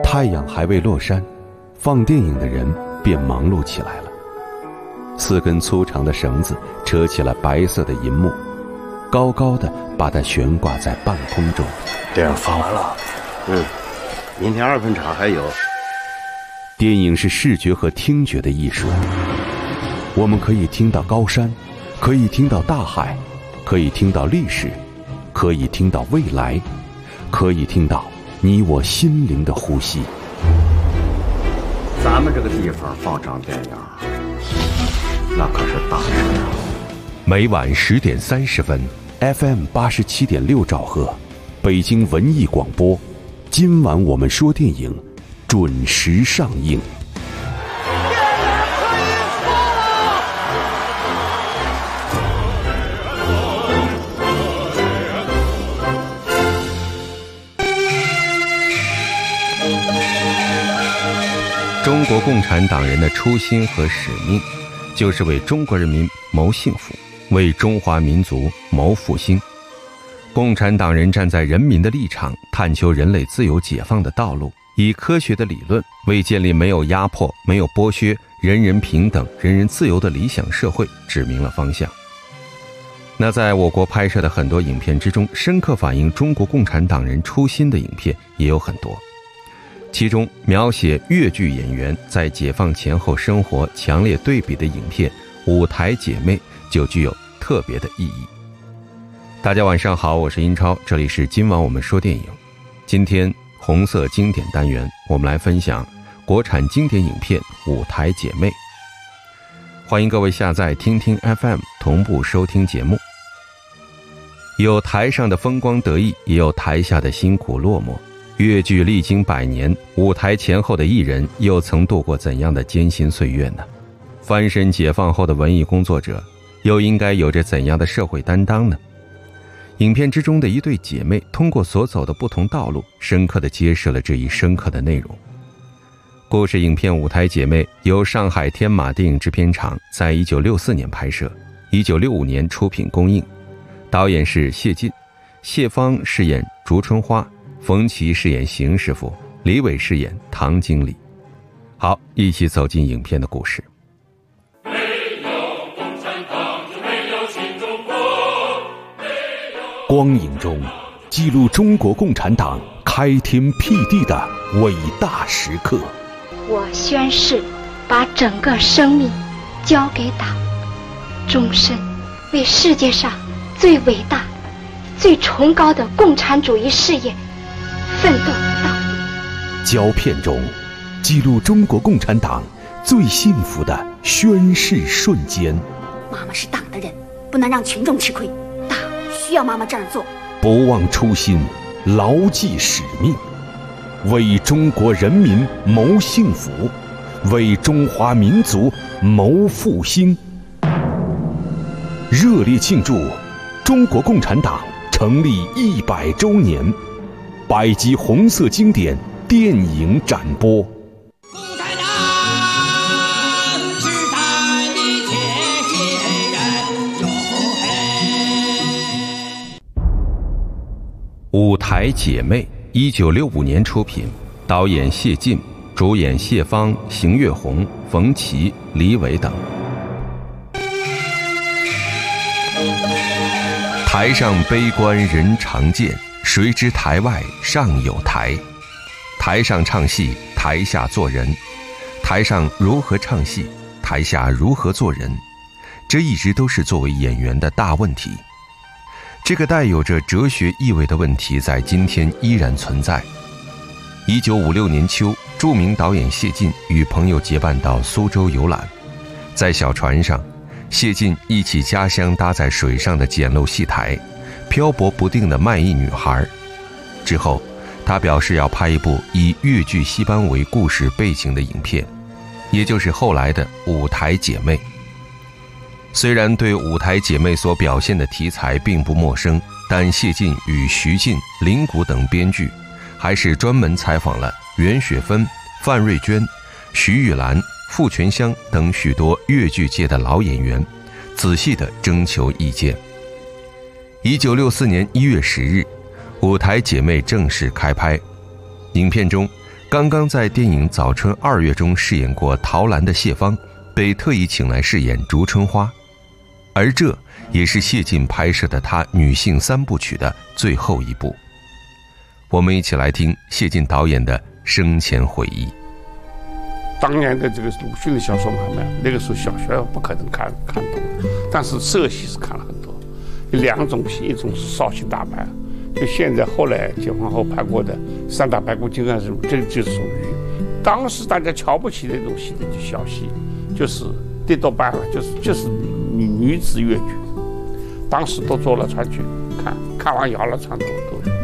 太阳还未落山，放电影的人便忙碌起来了。4根粗长的绳子扯起了白色的银幕，高高的把它悬挂在半空中。 电影放完了，明天2分场还有。 电影是视觉和听觉的艺术，我们可以听到高山，可以听到大海，可以听到历史，可以听到未来，可以听到你我心灵的呼吸。 咱们这个地方放场电影，那可是大事啊！ 每晚10点30分 ，FM 87.6兆赫，北京文艺广播。今晚我们说电影，准时上映。 中国共产党人的初心和使命，就是为中国人民谋幸福，为中华民族谋复兴。共产党人站在人民的立场，探求人类自由解放的道路，以科学的理论为建立没有压迫、没有剥削、人人平等、人人自由的理想社会指明了方向。那在我国拍摄的很多影片之中，深刻反映中国共产党人初心的影片也有很多。其中描写粤剧演员在解放前后生活强烈对比的影片《舞台姐妹》就具有特别的意义。大家晚上好，我是英超，这里是今晚我们说电影。今天红色经典单元，我们来分享国产经典影片《舞台姐妹》。欢迎各位下载听听 FM 同步收听节目。有台上的风光得意，也有台下的辛苦落寞。粤剧历经100年，舞台前后的艺人又曾度过怎样的艰辛岁月呢？翻身解放后的文艺工作者又应该有着怎样的社会担当呢？影片之中的一对姐妹通过所走的不同道路，深刻地揭示了这一深刻的内容。故事影片《舞台姐妹》由上海天马电影制片厂在1964年拍摄，1965年出品公映。导演是谢晋，谢芳饰演竹春花，冯琦饰演邢师傅，李伟饰演唐经理。好，一起走进影片的故事。 没有共产党就没有新中国。 光影中记录中国共产党开天辟地的伟大时刻。 我宣誓把整个生命交给党，终身为世界上最伟大、最崇高的共产主义事业奋斗到底。 胶片中记录中国共产党最幸福的宣誓瞬间。 妈妈是党的人，不能让群众吃亏，党需要妈妈这样做。 不忘初心，牢记使命，为中国人民谋幸福，为中华民族谋复兴。热烈庆祝中国共产党成立100周年，100集红色经典电影展播。 共产党是咱的铁血人哟嘿。 舞台姐妹1965年出品，导演谢晋，主演谢芳、邢月红、冯琦、李伟等。台上悲观人常见，谁知台外尚有台。台上唱戏，台下做人。台上如何唱戏，台下如何做人，这一直都是作为演员的大问题。这个带有着哲学意味的问题在今天依然存在。1956年秋，著名导演谢晋与朋友结伴到苏州游览，在小船上，谢晋忆起家乡搭在水上的简陋戏台，漂泊不定的卖艺女孩。之后他表示要拍一部以粤剧戏班为故事背景的影片，也就是后来的《舞台姐妹》。虽然对舞台姐妹所表现的题材并不陌生，但谢晋与徐晋、林谷等编剧还是专门采访了袁雪芬、范瑞娟、徐玉兰、傅全香等许多粤剧界的老演员，仔细地征求意见。1964年1月10日，舞台姐妹正式开拍。影片中， 刚刚在电影《早春2月》中饰演过陶兰的谢芳，被特意请来饰演烛春花，而这也是谢晋拍摄的他女性3部曲的最后一部。我们一起来听谢晋导演的生前回忆。 当年的这个鲁迅的小说嘛，那个时候小学不可能看懂，但是社戏是看了很多。有2种戏，一种是绍兴大白，就现在后来解放后拍过的三打白骨精啊什么，这个就是属于当时大家瞧不起的那种戏的小戏，就是跌倒班了，就是女子越剧，当时都坐了船去看完摇了船都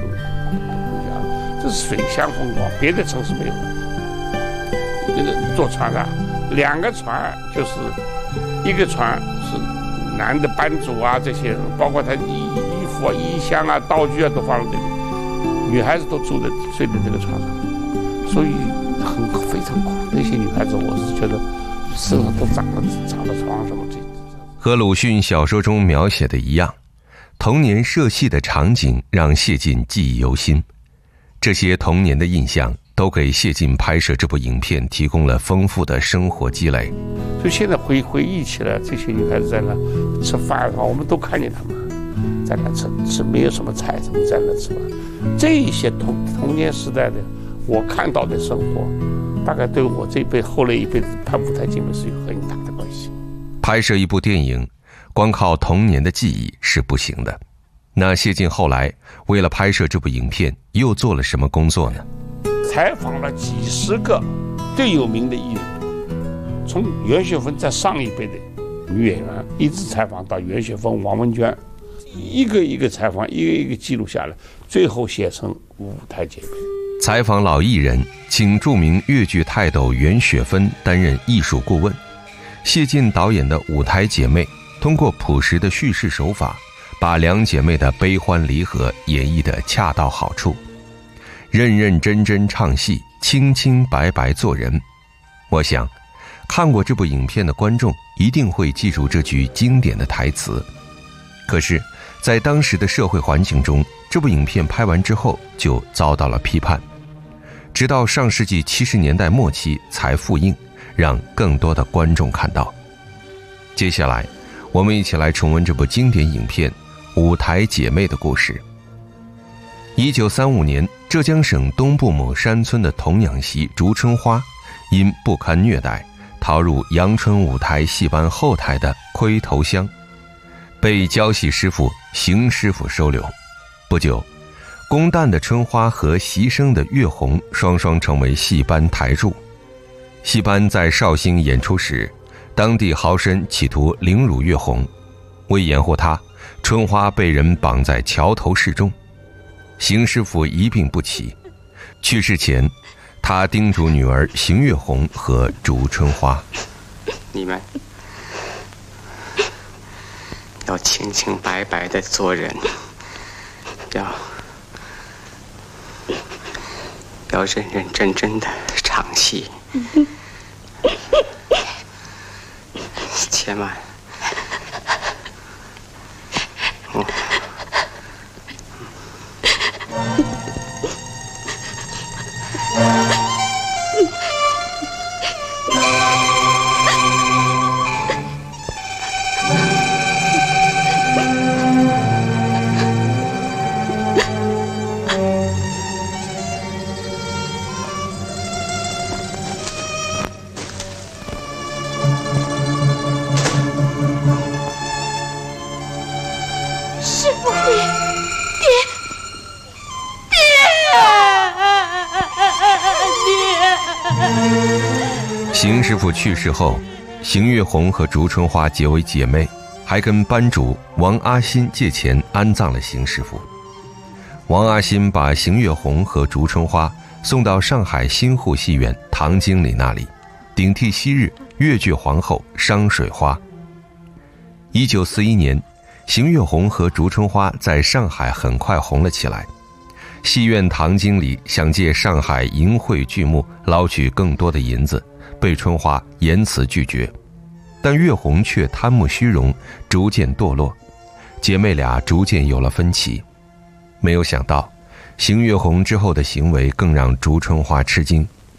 这是水乡风光，别的城市没有。那个坐船啊，2个船，就是一个船是男的班主啊，这些人，包括他衣服啊、衣箱啊、道具啊都放在这里，女孩子都睡在这个船上，所以非常苦。那些女孩子，我是觉得身上都长了疮什么这。 和鲁迅小说中描写的一样，童年社戏的场景让谢晋记忆犹新。这些童年的印象都给谢晋拍摄这部影片提供了丰富的生活积累。 所以现在回忆起来，这些女孩子在那吃饭的话，我们都看见她们在那吃没有什么菜，怎么在那吃饭？这一些童年时代的我看到的生活，大概对我这辈后来一辈子拍舞台节目是有很大的关系。 拍摄一部电影，光靠童年的记忆是不行的。那谢晋后来为了拍摄这部影片，又做了什么工作呢？ 采访了几十个最有名的艺人，从袁雪芬在上一辈的女演员，一直采访到袁雪芬、王文娟，一个一个采访，一个一个记录下来，最后写成《舞台姐妹》。 采访老艺人，请著名越剧泰斗袁雪芬担任艺术顾问。谢晋导演的《舞台姐妹》通过朴实的叙事手法，把2姐妹的悲欢离合演绎得恰到好处。认认真真唱戏，清清白白做人。我想，看过这部影片的观众一定会记住这句经典的台词。可是，在当时的社会环境中，这部影片拍完之后就遭到了批判，直到上世纪70年代末期才复映，让更多的观众看到。接下来，我们一起来重温这部经典影片《舞台姐妹》的故事。1935年，浙江省东部某山村的童养媳烛春花，因不堪虐待，逃入阳春舞台戏班后台的盔头乡，被教戏师傅邢师傅收留。不久，公旦的春花和习生的月红双双成为戏班台柱。戏班在绍兴演出时，当地豪绅企图凌辱月红，为掩护他，春花被人绑在桥头示众。邢师傅一病不起，去世前，他叮嘱女儿邢月红和烛春花： 你们要清清白白的做人，要认认真真的唱戏，千万邢师傅去世后，邢月红和烛春花结为姐妹，还跟班主王阿新借钱安葬了邢师傅。王阿新把邢月红和烛春花送到上海新沪戏院唐经理那里，顶替昔日越剧皇后商水花。1941年，邢月红和烛春花在上海很快红了起来。戏院唐经理想借上海银汇剧目捞取更多的银子，被春花严词拒绝，但月红却贪慕虚荣，逐渐堕落，姐妹俩逐渐有了分歧。没有想到，邢月红之后的行为更让烛春花吃惊，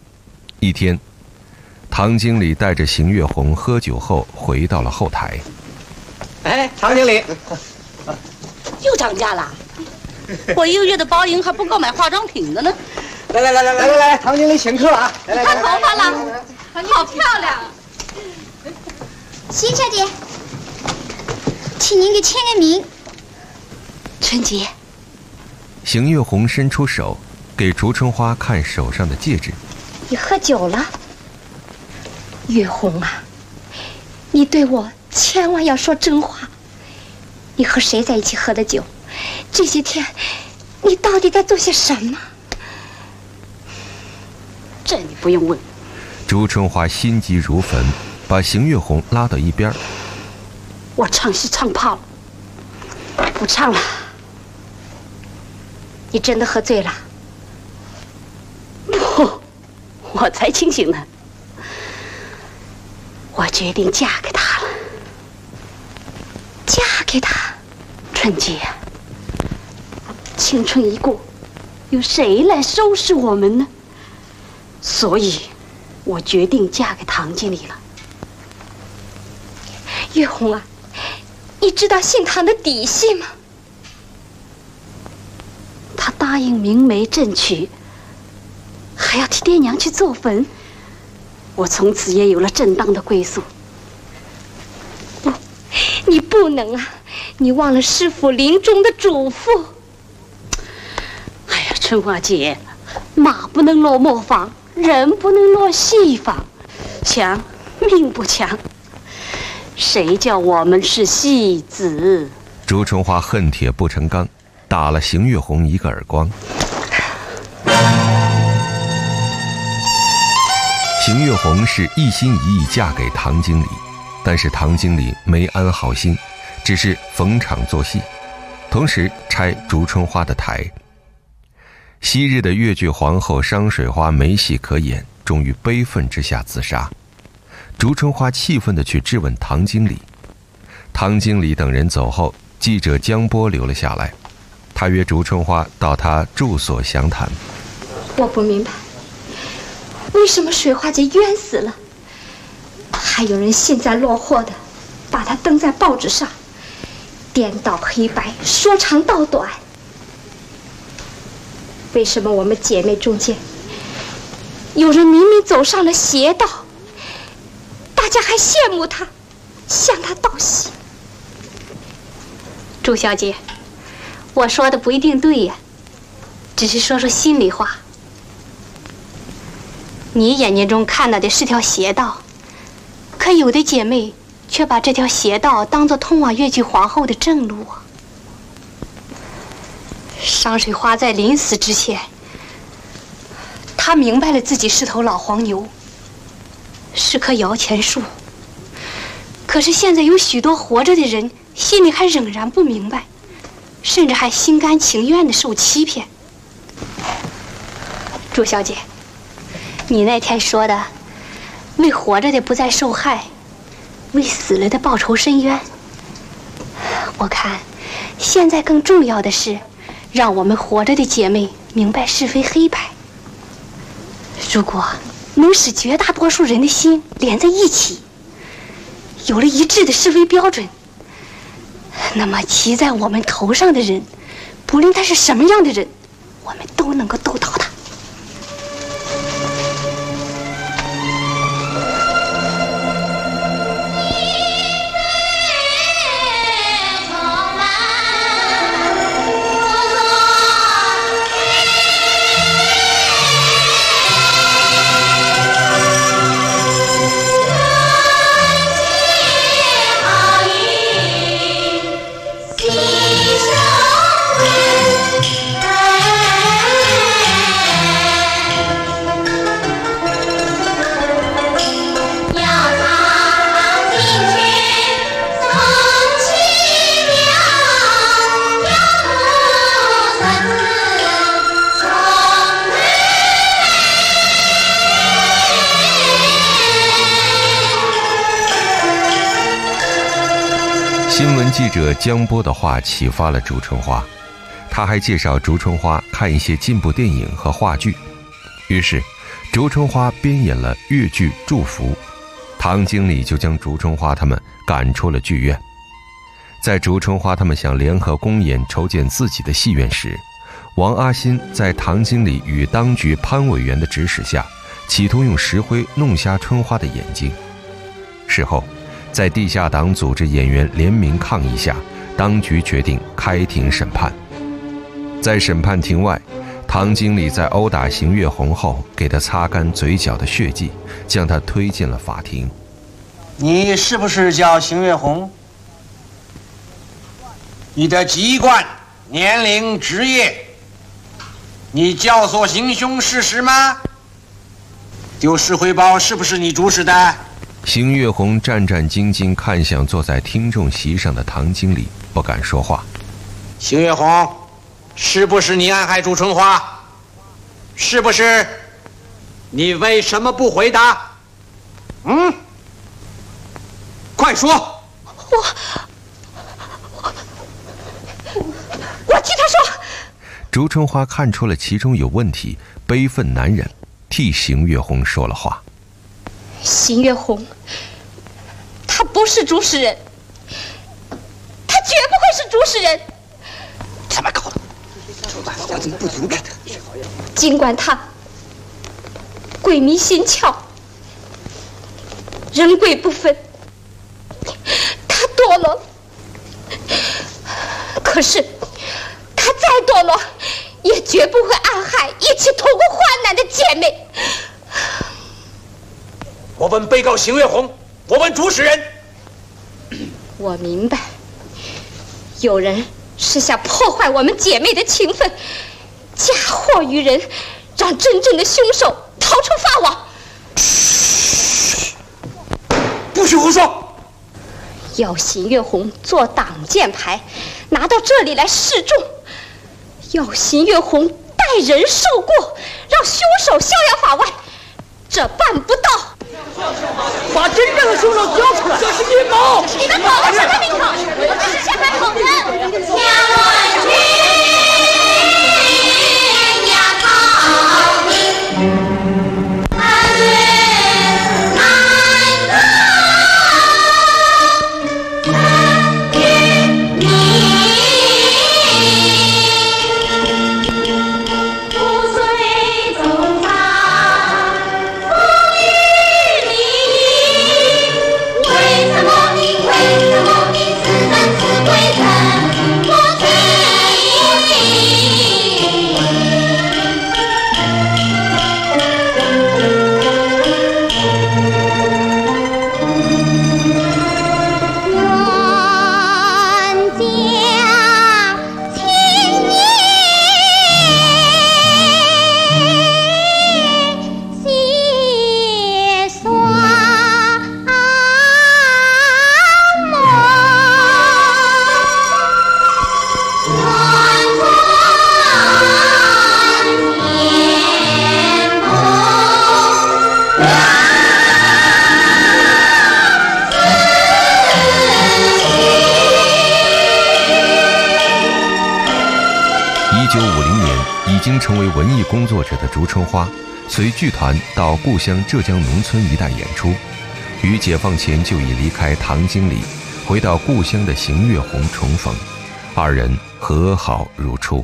一天，唐经理带着邢月红喝酒后回到了后台。 哎，唐经理， 又涨价了，我1个月的包银还不够买化妆品的呢。 来，唐经理请客啊！来， 烫头发了，好漂亮。邢小姐，请您给签个名。 春姐， 邢月红伸出手给烛春花看手上的戒指。 你喝酒了？月红啊，你对我千万要说真话。你和谁在一起喝的酒？这些天你到底在做些什么？ 这你不用问。 烛春花心急如焚，把邢月红拉到一边。 我唱戏唱怕了，不唱了。 你真的喝醉了？ 不，我才清醒呢。我决定嫁给他了。 嫁给他？ 春姐，青春一过，由谁来收拾我们呢？所以，我决定嫁给唐经理了。 月红啊，你知道姓唐的底细吗？ 他答应明媒正娶，还要替爹娘去做坟，我从此也有了正当的归宿。 不，你不能啊！你忘了师父临终的嘱咐。 哎呀，春花姐，马不能落磨坊，人不能落细坊，强命不强，谁叫我们是戏子？ 烛春花恨铁不成钢，打了邢月红一个耳光。邢月红是一心一意嫁给唐经理，但是唐经理没安好心，只是逢场作戏，同时拆烛春花的台。昔日的越剧皇后商水花没戏可演，终于悲愤之下自杀。烛春花气愤地去质问唐经理。唐经理等人走后，记者江波留了下来，他约烛春花到他住所详谈。 我不明白，为什么水花姐冤死了，还有人幸灾乐祸的把她登在报纸上，颠倒黑白，说长道短。为什么我们姐妹中间有人明明走上了邪道，大家还羡慕她，向她道喜？ 朱小姐，我说的不一定对呀，只是说说心里话。你眼睛中看到的是条邪道，可有的姐妹却把这条邪道当作通往越剧皇后的正路啊。商水花在临死之前，她明白了自己是头老黄牛，是棵摇钱树。可是现在有许多活着的人心里还仍然不明白，甚至还心甘情愿地受欺骗。朱小姐，你那天说的为活着的不再受害，为死了的报仇伸冤，我看现在更重要的是让我们活着的姐妹明白是非黑白。如果能使绝大多数人的心连在一起，有了一致的是非标准，那么骑在我们头上的人，不论他是什么样的人，我们都能够斗倒他。 新闻记者江波的话启发了烛春花，他还介绍烛春花看一些进步电影和话剧。于是烛春花编演了越剧《祝福》，唐经理就将烛春花他们赶出了剧院。在烛春花他们想联合公演筹建自己的戏院时，王阿新在唐经理与当局潘委员的指使下，企图用石灰弄瞎春花的眼睛。事后，在地下党组织演员联名抗议下，当局决定开庭审判。在审判庭外，唐经理在殴打邢月红后，给他擦干嘴角的血迹，将他推进了法庭。 你是不是叫邢月红？你的籍贯、年龄、职业，你教唆行凶事实吗？丢石灰包是不是你主使的？ 邢月红战战兢兢看向坐在听众席上的唐经理，不敢说话。 邢月红，是不是你暗害祝春花？是不是？你为什么不回答？快说！ 我替他说。 烛春花看出了其中有问题，悲愤难忍，替邢月红说了话。 邢月红，他不是主使人，他绝不会是主使人。 怎么搞的？我怎么不阻止他？ 尽管他鬼迷心窍，人鬼不分，他堕落，可是他再堕落，也绝不会暗害一起同过患难的姐妹。 我问被告邢月红，我问主使人。 我明白，有人是想破坏我们姐妹的情分，嫁祸于人，让真正的凶手逃出法网。 不许胡说！ 要邢月红做挡箭牌，拿到这里来示众；要邢月红代人受过，让凶手逍遥法外，这办不到。 把真正的凶手交出来！这是阴谋！ 你们搞的什么名堂？我只是陷害好人！千万军呀逃命，安危难得与你，不随走他。 已经成为文艺工作者的烛春花，随剧团到故乡浙江农村一带演出，于解放前就已离开唐经理，回到故乡的邢月红重逢，二人和好如初。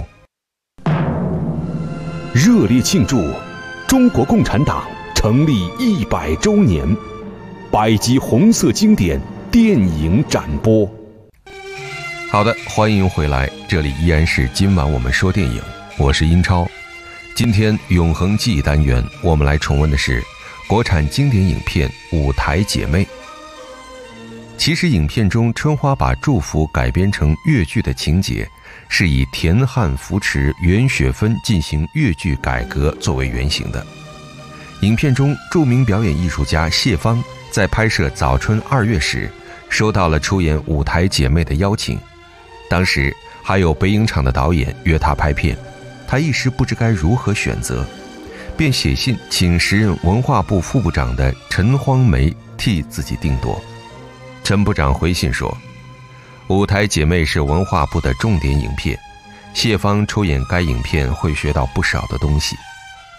热烈庆祝中国共产党成立100周年，100集红色经典电影展播。 好的，欢迎回来，这里依然是今晚我们说电影，我是英超。今天永恒记忆单元，我们来重温的是国产经典影片《舞台姐妹》。其实影片中春花把祝福改编成越剧的情节，是以田汉扶持袁雪芬进行越剧改革作为原型的。影片中著名表演艺术家谢芳在拍摄《早春2月》时，收到了出演《舞台姐妹》的邀请，当时还有北影厂的导演约他拍片，他一时不知该如何选择，便写信请时任文化部副部长的陈荒梅替自己定夺。陈部长回信说，舞台姐妹是文化部的重点影片，谢芳出演该影片会学到不少的东西。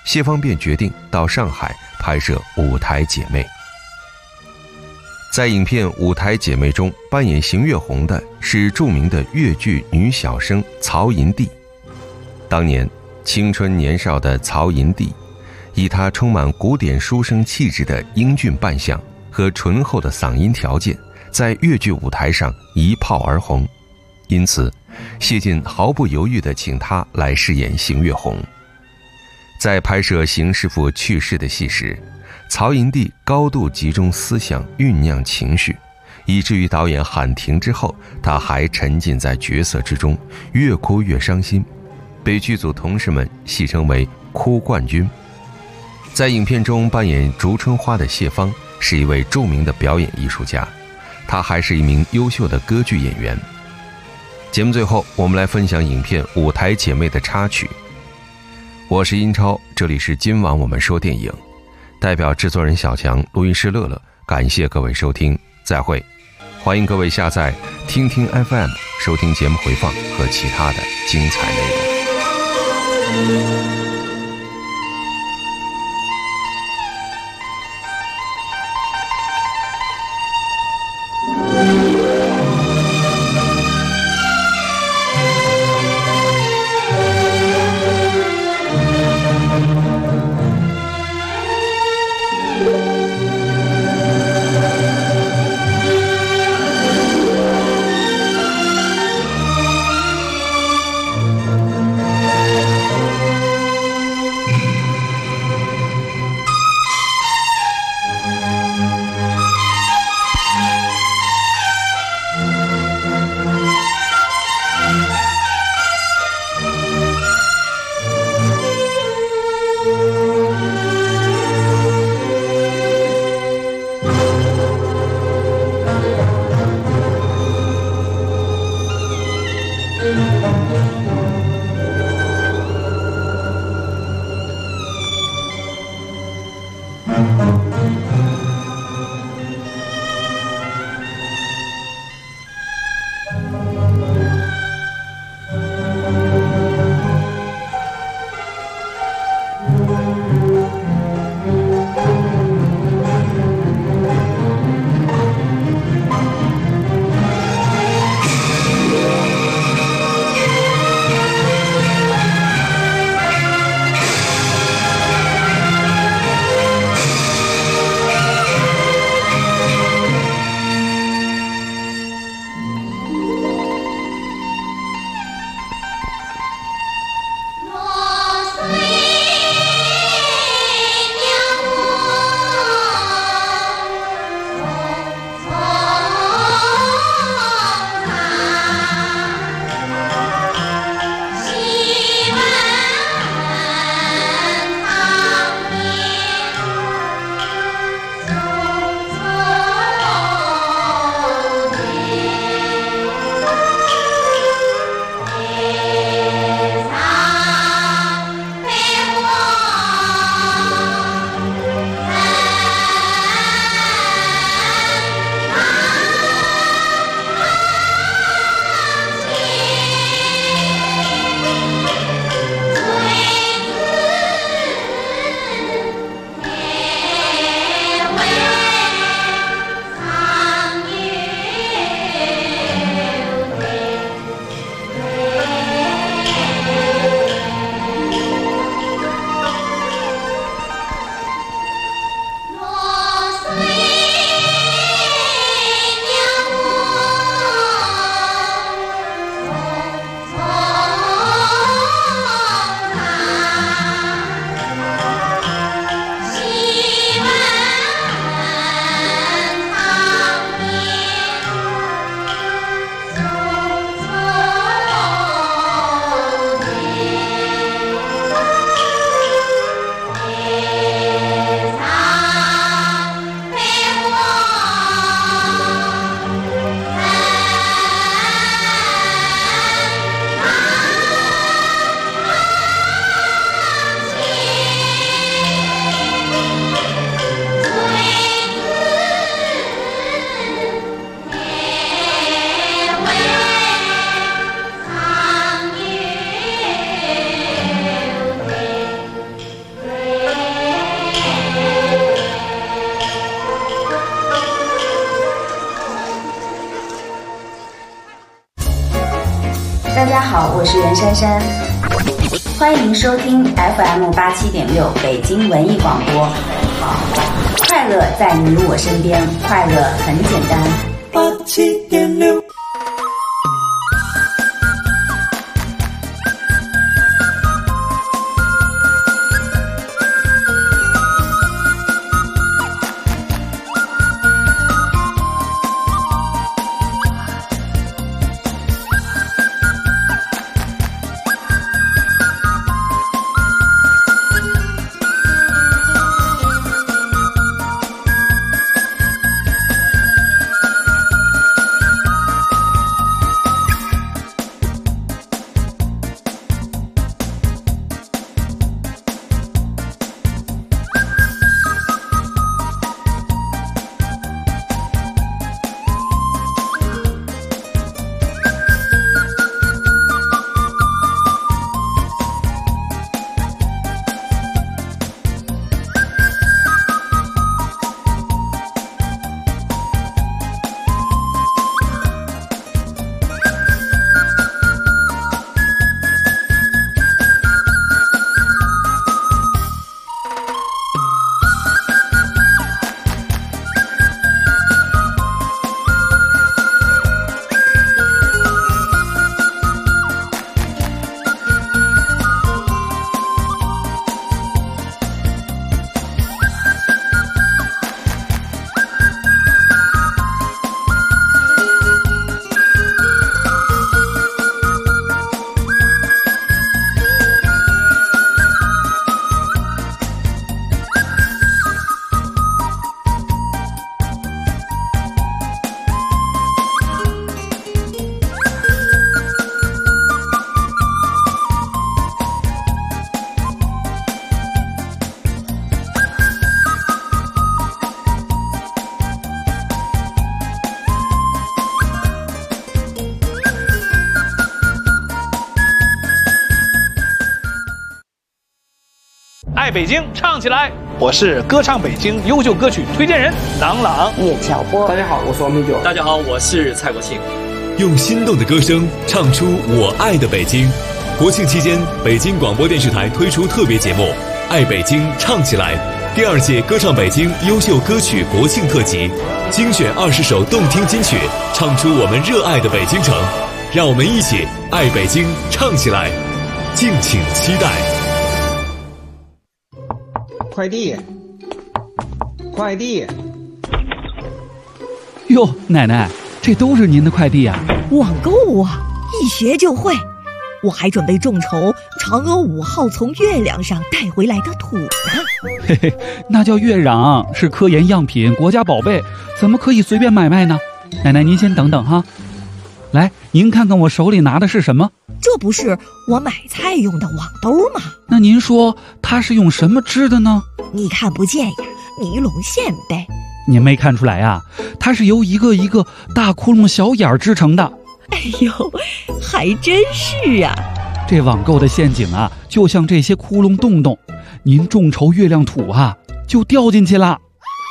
谢芳便决定到上海拍摄《舞台姐妹》。在影片《舞台姐妹》中，扮演邢月红的是著名的越剧女小生曹银娣。当年青春年少的曹银娣，以她充满古典书生气质的英俊扮相和醇厚的嗓音条件，在越剧舞台上一炮而红。因此，谢晋毫不犹豫地请她来饰演邢月红。在拍摄邢师傅去世的戏时，曹银娣高度集中思想，酝酿情绪，以至于导演喊停之后，她还沉浸在角色之中，越哭越伤心，被剧组同事们戏称为哭冠军。在影片中扮演烛春花的谢芳是一位著名的表演艺术家，她还是一名优秀的歌剧演员。节目最后，我们来分享影片《舞台姐妹》的插曲。我是英超，这里是今晚我们说电影，代表制作人小强，录音师乐乐，感谢各位收听，再会。欢迎各位下载听听 FM 收听节目回放和其他的精彩内容。 大家好，我是袁姗姗，欢迎收听 FM87.6 北京文艺广播。快乐在你我身边，快乐很简单。87.6。 爱北京，唱起来！我是歌唱北京优秀歌曲推荐人郎朗、 叶巧波。大家好，我是王明九。 大家好，我是蔡国庆。 用心动的歌声唱出我爱的北京。国庆期间，北京广播电视台推出特别节目《爱北京唱起来》第2届歌唱北京优秀歌曲国庆特辑，精选20首动听金曲，唱出我们热爱的北京城。让我们一起爱北京唱起来，敬请期待。 快递，快递！ 哟，奶奶，这都是您的快递啊！ 网购啊，一学就会。我还准备众筹嫦娥5号从月亮上带回来的土呢。 嘿嘿，那叫月壤，是科研样品，国家宝贝，怎么可以随便买卖呢？奶奶，您先等等哈。来，您看看我手里拿的是什么？ 这不是我买菜用的网兜吗？ 那您说它是用什么织的呢？ 你看不见呀，尼龙线呗。 您没看出来啊？它是由一个一个大窟窿小眼儿织成的。 哎呦，还真是啊！ 这网购的陷阱啊，就像这些窟窿洞洞，您众筹月亮土啊，就掉进去了。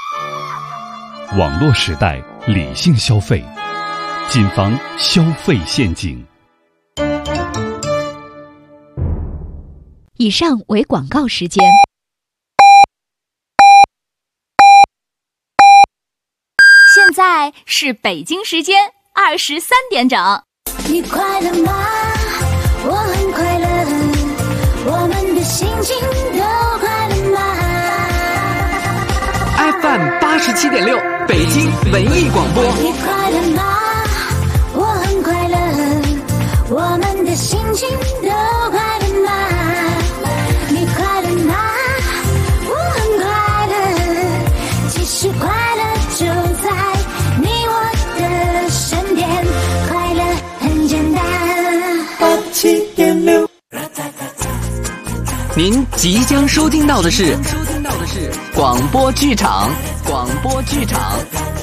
网络时代，理性消费，谨防消费陷阱。 以上为广告时间。 现在是北京时间23点整。 你快乐吗？我很快乐，我们的心情都快乐吗 ？FM 87.6北京文艺广播。 你快乐吗？我很快乐，我们的心情都快乐吗？你快乐吗？我很快乐，其实快乐就在你我的身边，快乐很简单。87.6。 您即将收听到的是广播剧场。